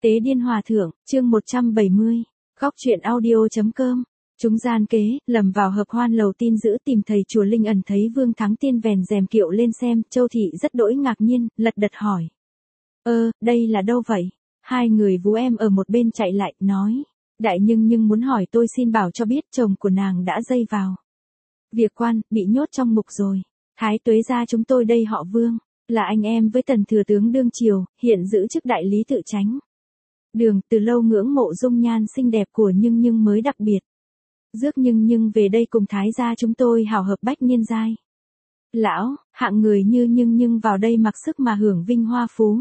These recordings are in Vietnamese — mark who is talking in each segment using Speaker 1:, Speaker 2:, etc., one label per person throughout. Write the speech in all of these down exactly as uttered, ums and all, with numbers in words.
Speaker 1: Tế điên hòa thượng, chương một trăm bảy mươi. Góc truyện audio.com. Chúng gian kế, lầm vào hợp hoan lầu tin giữ tìm thầy chùa Linh ẩn thấy Vương Thắng Tiên vèn rèm kiệu lên xem, Châu Thị rất đỗi ngạc nhiên, lật đật hỏi. Ơ, đây là đâu vậy? Hai người vú em ở một bên chạy lại, nói. Đại nhưng nhưng muốn hỏi tôi xin bảo cho biết chồng của nàng đã dây vào việc quan, bị nhốt trong ngục rồi. Thái tuế gia chúng tôi đây họ Vương, là anh em với tần thừa tướng đương triều, hiện giữ chức đại lý tự chánh. Đường từ lâu ngưỡng mộ dung nhan xinh đẹp của Nhưng Nhưng mới đặc biệt. Rước Nhưng Nhưng về đây cùng thái gia chúng tôi hào hợp bách niên giai. Lão, hạng người như Nhưng Nhưng vào đây mặc sức mà hưởng vinh hoa phú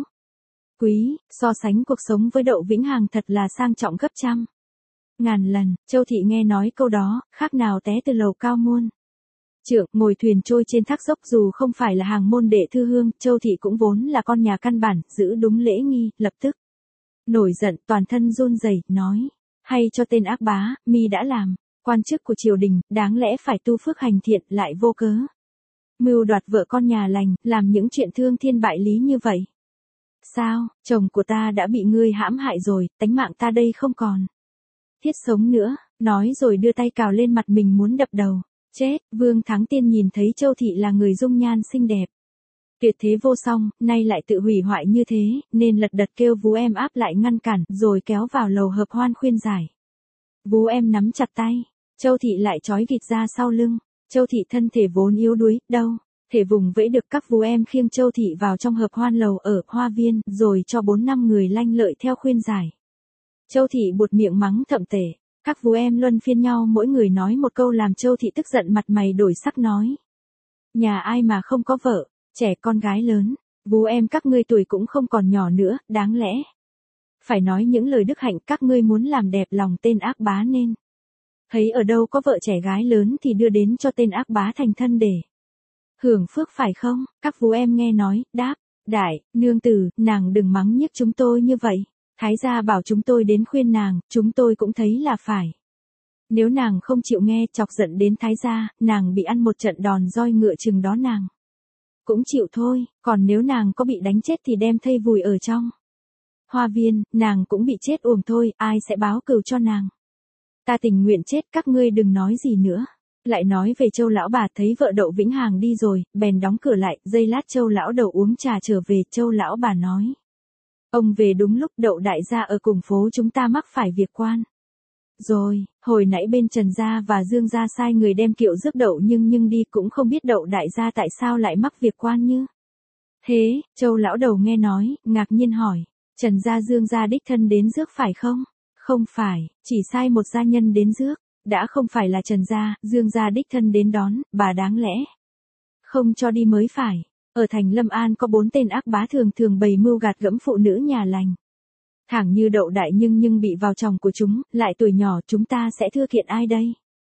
Speaker 1: quý, so sánh cuộc sống với Đậu Vĩnh Hằng thật là sang trọng gấp trăm ngàn lần. Châu Thị nghe nói câu đó, khác nào té từ lầu cao muôn trượng, ngồi thuyền trôi trên thác dốc. Dù không phải là hàng môn đệ thư hương, Châu Thị cũng vốn là con nhà căn bản, giữ đúng lễ nghi, lập tức nổi giận, toàn thân run rẩy, nói: hay cho tên ác bá, mi đã làm quan chức của triều đình, đáng lẽ phải tu phước hành thiện, lại vô cớ mưu đoạt vợ con nhà lành, làm những chuyện thương thiên bại lý như vậy. Sao, chồng của ta đã bị ngươi hãm hại rồi, tánh mạng ta đây không còn thiết sống nữa. Nói rồi đưa tay cào lên mặt mình muốn đập đầu. Chết. Vương Thắng Tiên nhìn thấy Châu Thị là người dung nhan xinh đẹp, tuyệt thế vô song, nay lại tự hủy hoại như thế, nên lật đật kêu vú em áp lại ngăn cản, rồi kéo vào lầu hợp hoan khuyên giải. Vú em nắm chặt tay, Châu Thị lại trói gịt ra sau lưng. Châu Thị thân thể vốn yếu đuối, đâu thể vùng vẫy được. Các vú em khiêng Châu Thị vào trong hợp hoan lầu ở hoa viên, rồi cho bốn năm người lanh lợi theo khuyên giải. Châu Thị buột miệng mắng thậm tệ. Các vú em luân phiên nhau mỗi người nói một câu làm Châu Thị tức giận mặt mày đổi sắc, nói: nhà ai mà không có vợ, trẻ con gái lớn, vú em các ngươi tuổi cũng không còn nhỏ nữa, đáng lẽ phải nói những lời đức hạnh. Các ngươi muốn làm đẹp lòng tên ác bá nên thấy ở đâu có vợ trẻ gái lớn thì đưa đến cho tên ác bá thành thân để hưởng phước phải không? Các vú em nghe nói, đáp: đại nương tử, nàng đừng mắng nhiếc chúng tôi như vậy. Thái gia bảo chúng tôi đến khuyên nàng, chúng tôi cũng thấy là phải. Nếu nàng không chịu nghe, chọc giận đến thái gia, nàng bị ăn một trận đòn roi ngựa chừng đó nàng cũng chịu thôi. Còn nếu nàng có bị đánh chết thì đem thây vùi ở trong hoa viên, nàng cũng bị chết uổng thôi, ai sẽ báo cừu cho nàng? Ta tình nguyện chết, các ngươi đừng nói gì nữa. Lại nói về Châu lão bà, thấy vợ Đậu Vĩnh Hằng đi rồi, bèn đóng cửa lại. Giây lát Châu lão đầu uống trà trở về. Châu lão bà nói: ông về đúng lúc, Đậu đại gia ở cùng phố chúng ta mắc phải việc quan rồi. Hồi nãy bên Trần gia và Dương gia sai người đem kiệu rước Đậu Nhưng Nhưng đi, cũng không biết Đậu đại gia tại sao lại mắc việc quan như thế. Châu lão đầu nghe nói, ngạc nhiên hỏi: Trần gia Dương gia đích thân đến rước phải không? Không phải, chỉ sai một gia nhân đến rước. Đã không phải là Trần gia, Dương gia đích thân đến đón, bà đáng lẽ không cho đi mới phải. Ở thành Lâm An có bốn tên ác bá thường thường bày mưu gạt gẫm phụ nữ nhà lành. Thẳng như Đậu đại nhưng nhưng bị vào chồng của chúng, lại tuổi nhỏ, chúng ta sẽ thưa kiện ai đây?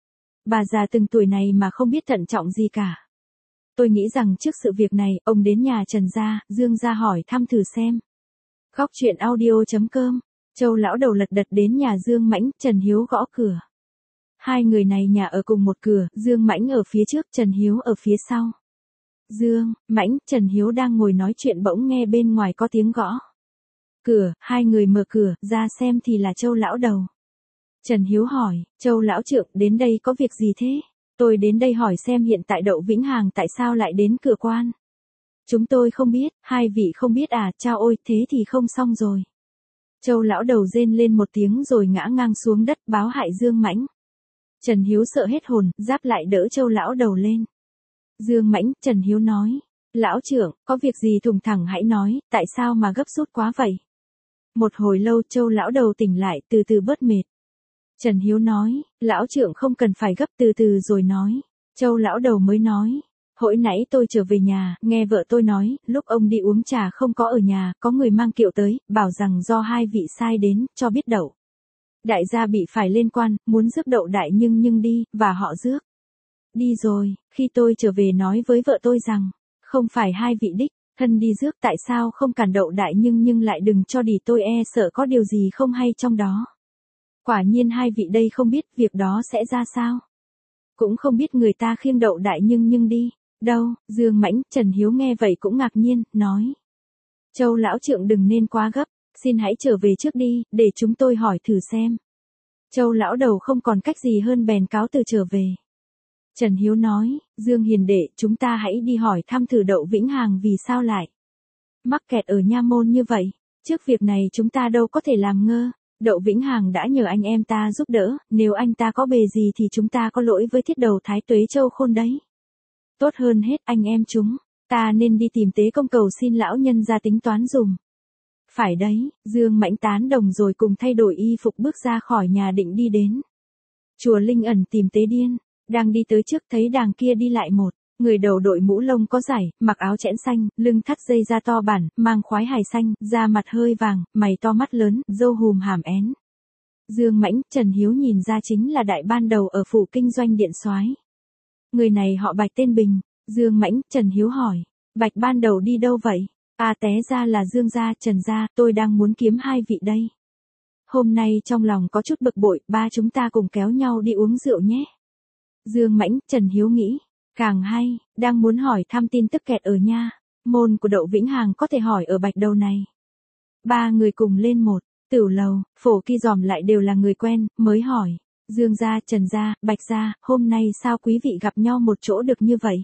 Speaker 1: Bà già từng tuổi này mà không biết thận trọng gì cả. Tôi nghĩ rằng trước sự việc này, ông đến nhà Trần gia, Dương gia hỏi thăm thử xem. Góc truyện audio.com. Châu lão đầu lật đật đến nhà Dương Mãnh. Trần Hiếu gõ cửa. Hai người này nhà ở cùng một cửa, Dương Mãnh ở phía trước, Trần Hiếu ở phía sau. Dương Mãnh, Trần Hiếu đang ngồi nói chuyện bỗng nghe bên ngoài có tiếng gõ cửa. Hai người mở cửa ra xem thì là Châu lão đầu. Trần Hiếu hỏi: Châu lão trượng, đến đây có việc gì thế? Tôi đến đây hỏi xem hiện tại Đậu Vĩnh Hằng tại sao lại đến cửa quan. Chúng tôi không biết. Hai vị không biết à? Chao ôi, thế thì không xong rồi. Châu lão đầu rên lên một tiếng rồi ngã ngang xuống đất, báo hại Dương Mãnh. Trần Hiếu sợ hết hồn, giáp lại đỡ Châu lão đầu lên. Dương Mãnh, Trần Hiếu nói: lão trưởng, có việc gì thùng thẳng hãy nói, tại sao mà gấp rút quá vậy? Một hồi lâu Châu lão đầu tỉnh lại, từ từ bớt mệt. Trần Hiếu nói: lão trưởng không cần phải gấp, từ từ rồi nói. Châu lão đầu mới nói: hồi nãy tôi trở về nhà, nghe vợ tôi nói, lúc ông đi uống trà không có ở nhà, có người mang kiệu tới, bảo rằng do hai vị sai đến, cho biết Đậu đại gia bị phải lên quan, muốn rước Đậu đại nhưng nhưng đi, và họ rước đi rồi. Khi tôi trở về nói với vợ tôi rằng, không phải hai vị đích thân đi rước, tại sao không cản Đậu đại nhưng nhưng lại đừng cho đi, tôi e sợ có điều gì không hay trong đó. Quả nhiên hai vị đây không biết việc đó sẽ ra sao. Cũng không biết người ta khiêng Đậu đại nhưng nhưng đi đâu. Dương Mãnh, Trần Hiếu nghe vậy cũng ngạc nhiên, nói: Châu lão trượng đừng nên quá gấp, Xin hãy trở về trước đi, để chúng tôi hỏi thử xem. Châu lão đầu không còn cách gì hơn bèn cáo từ trở về. Trần Hiếu nói, Dương hiền đệ, chúng ta hãy đi hỏi thăm thử Đậu Vĩnh Hàng vì sao lại mắc kẹt ở nha môn như vậy. Trước việc này chúng ta đâu có thể làm ngơ. Đậu Vĩnh Hàng đã nhờ anh em ta giúp đỡ, nếu anh ta có bề gì thì chúng ta có lỗi với thiết đầu Thái Tuế Châu Khôn đấy. Tốt hơn hết anh em chúng, ta nên đi tìm Tế Công cầu xin lão nhân ra tính toán dùm. Phải đấy, Dương Mãnh tán đồng rồi cùng thay đổi y phục bước ra khỏi nhà định đi đến chùa Linh Ẩn tìm Tế Điên. Đang đi tới trước thấy đàng kia đi lại một người đầu đội mũ lông có giải, mặc áo chẽn xanh, lưng thắt dây da to bản, mang khoái hài xanh, da mặt hơi vàng, mày to mắt lớn, râu hùm hàm én. Dương Mãnh, Trần Hiếu nhìn ra chính là đại ban đầu ở phủ kinh doanh điện soái. Người này họ Bạch tên Bình. Dương Mãnh, Trần Hiếu hỏi, Bạch ban đầu đi đâu vậy? À té ra là Dương gia, Trần gia, tôi đang muốn kiếm hai vị đây. Hôm nay trong lòng có chút bực bội, ba chúng ta cùng kéo nhau đi uống rượu nhé. Dương Mãnh, Trần Hiếu nghĩ, càng hay, đang muốn hỏi thăm tin tức kẹt ở nha môn của Đậu Vĩnh Hàng có thể hỏi ở Bạch đầu này. Ba người cùng lên một tửu lầu, Phổ Kỳ dòm lại đều là người quen, mới hỏi, Dương gia, Trần gia, Bạch gia, hôm nay sao quý vị gặp nhau một chỗ được như vậy?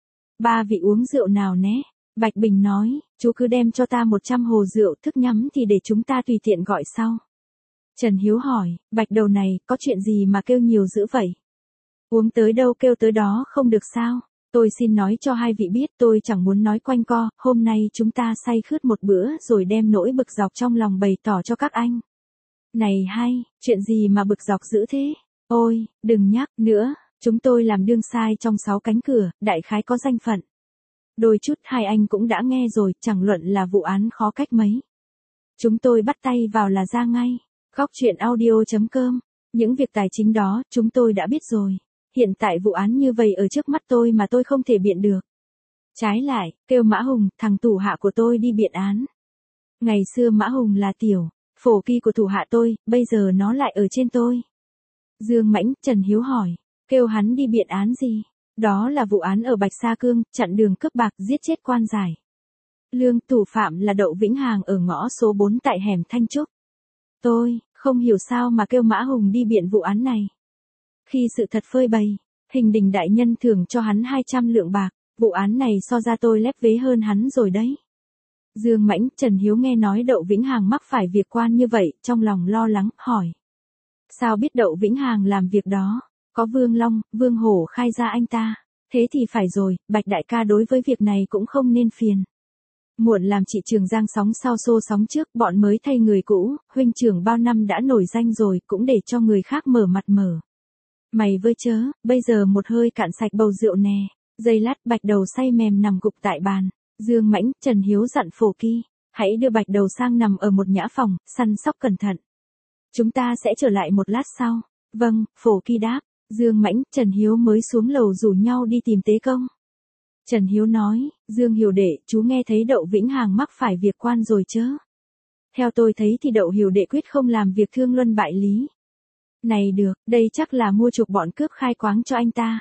Speaker 1: Ba vị uống rượu nào né? Bạch Bình nói, chú cứ đem cho ta một trăm hồ rượu, thức nhắm thì để chúng ta tùy tiện gọi sau. Trần Hiếu hỏi, Bạch đầu này, có chuyện gì mà kêu nhiều dữ vậy? Uống tới đâu kêu tới đó không được sao? Tôi xin nói cho hai vị biết, tôi chẳng muốn nói quanh co, hôm nay chúng ta say khướt một bữa rồi đem nỗi bực dọc trong lòng bày tỏ cho các anh. Này hay, chuyện gì mà bực dọc dữ thế? Ôi, đừng nhắc nữa, chúng tôi làm đương sai trong sáu cánh cửa, đại khái có danh phận. Đôi chút hai anh cũng đã nghe rồi, chẳng luận là vụ án khó cách mấy. Chúng tôi bắt tay vào là ra ngay. Góc truyện audio chấm com. Những việc tài chính đó, chúng tôi đã biết rồi. Hiện tại vụ án như vậy ở trước mắt tôi mà tôi không thể biện được. Trái lại, kêu Mã Hùng, thằng thủ hạ của tôi đi biện án. Ngày xưa Mã Hùng là tiểu Phổ Kỳ của thủ hạ tôi, bây giờ nó lại ở trên tôi. Dương Mãnh, Trần Hiếu hỏi, kêu hắn đi biện án gì? Đó là vụ án ở Bạch Sa Cương, chặn đường cướp bạc, giết chết quan giải lương, thủ phạm là Đậu Vĩnh Hàng ở ngõ số bốn tại hẻm Thanh Trúc. Tôi không hiểu sao mà kêu Mã Hùng đi biện vụ án này. Khi sự thật phơi bày, Hình Đình đại nhân thưởng cho hắn hai trăm lượng bạc, vụ án này so ra tôi lép vế hơn hắn rồi đấy. Dương Mãnh, Trần Hiếu nghe nói Đậu Vĩnh Hàng mắc phải việc quan như vậy, trong lòng lo lắng, hỏi. Sao biết Đậu Vĩnh Hàng làm việc đó? Có Vương Long, Vương Hổ khai ra anh ta. Thế thì phải rồi, Bạch đại ca đối với việc này cũng không nên phiền. Muộn làm chị Trường Giang sóng sau xô sóng trước, bọn mới thay người cũ, huynh trưởng bao năm đã nổi danh rồi, cũng để cho người khác mở mặt mở. Mày vơi chớ, bây giờ một hơi cạn sạch bầu rượu nè. Giây lát Bạch đầu say mềm nằm gục tại bàn. Dương Mãnh, Trần Hiếu dặn Phổ Kỳ, hãy đưa Bạch đầu sang nằm ở một nhã phòng, săn sóc cẩn thận. Chúng ta sẽ trở lại một lát sau. Vâng, Phổ Kỳ đáp. Dương Mãnh, Trần Hiếu mới xuống lầu rủ nhau đi tìm Tế Công. Trần Hiếu nói, Dương Hiểu đệ, chú nghe thấy Đậu Vĩnh Hàng mắc phải việc quan rồi chớ? Theo tôi thấy thì Đậu Hiểu đệ quyết không làm việc thương luân bại lý. Này được, đây chắc là mua chuộc bọn cướp khai quáng cho anh ta.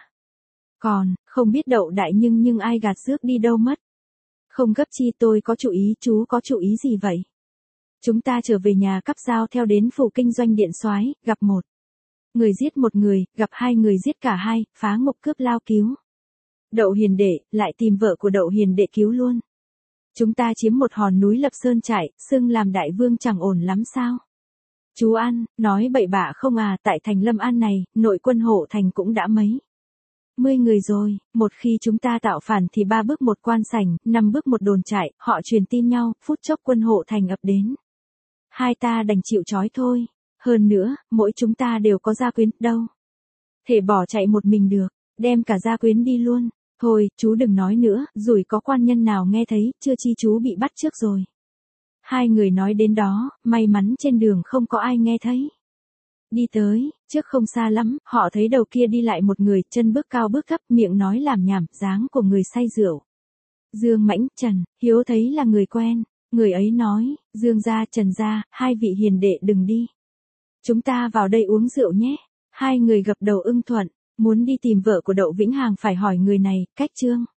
Speaker 1: Còn, không biết Đậu đại nhưng nhưng ai gạt rước đi đâu mất. Không gấp chi, tôi có chủ ý, chú có chủ ý gì vậy? Chúng ta trở về nhà cắp giao theo đến phủ kinh doanh điện soái, gặp một người giết một người, gặp hai người giết cả hai, phá ngục cướp lao cứu. Đậu hiền đệ, lại tìm vợ của Đậu hiền đệ cứu luôn. Chúng ta chiếm một hòn núi lập sơn trại, xưng làm đại vương chẳng ổn lắm sao? Chú An, nói bậy bạ không à, tại thành Lâm An này, nội quân hộ thành cũng đã mấy mươi người rồi, một khi chúng ta tạo phản thì ba bước một quan sảnh, năm bước một đồn trại, họ truyền tin nhau, phút chốc quân hộ thành ập đến. Hai ta đành chịu trói thôi. Hơn nữa, mỗi chúng ta đều có gia quyến, đâu thể bỏ chạy một mình được, đem cả gia quyến đi luôn. Thôi, chú đừng nói nữa, rủi có quan nhân nào nghe thấy, chưa chi chú bị bắt trước rồi. Hai người nói đến đó, may mắn trên đường không có ai nghe thấy. Đi tới, trước không xa lắm, họ thấy đầu kia đi lại một người, chân bước cao bước thấp, miệng nói làm nhảm, dáng của người say rượu. Dương Mãnh, Trần Hiếu thấy là người quen, người ấy nói, Dương gia, Trần gia, hai vị hiền đệ đừng đi. Chúng ta vào đây uống rượu nhé. Hai người gật đầu ưng thuận, muốn đi tìm vợ của Đậu Vĩnh Hàng phải hỏi người này, cách chương.